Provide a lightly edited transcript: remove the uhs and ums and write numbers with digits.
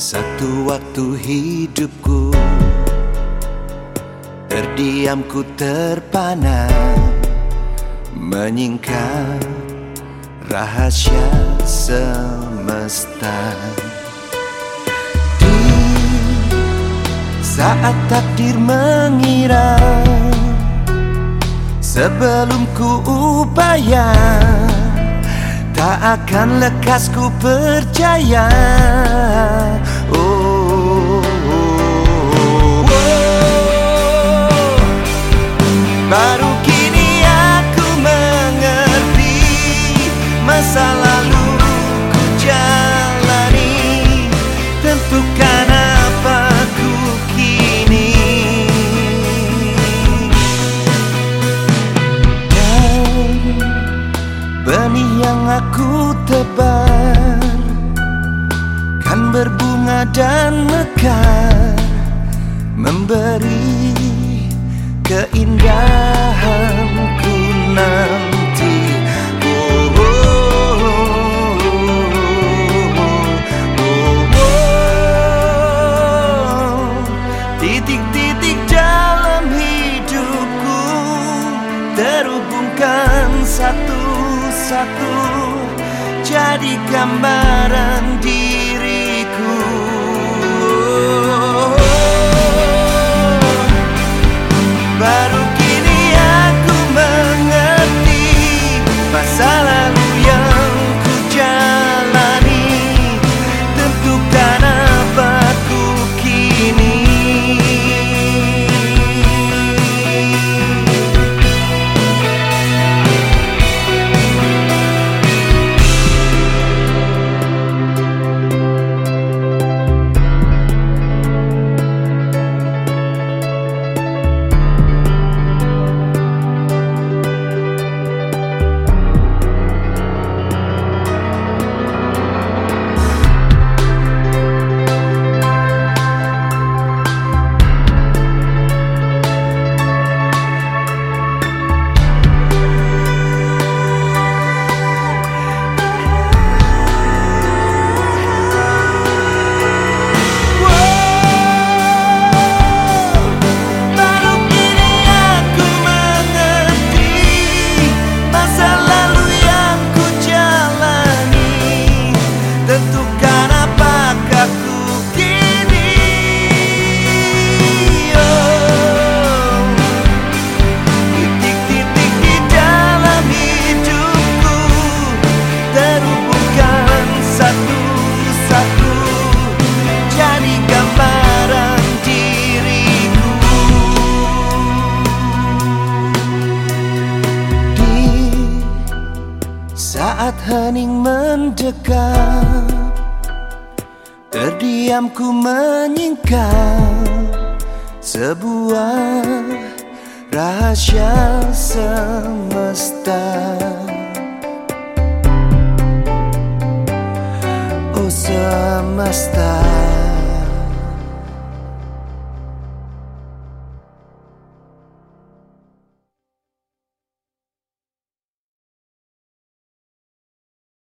Satu waktu hidupku terdiam, ku terpana menyingkap rahasia semesta. Di saat takdir mengira sebelum ku upaya, tak akan lekas ku percaya. Baru kini aku mengerti masa lalu ku jalani, tentukan apa ku kini. Dan benih yang aku tebar kan berbunga dan mekar, memberi keindahanku nanti. Titik-titik dalam hidupku terhubungkan satu-satu, jadi gambaran diriku. Baru kini aku mengerti masa lalu yang ku jalani, tentukan apa ku kini. Saat hening mendekat, terdiam ku menyingkap sebuah rahasia semesta. Oh semesta.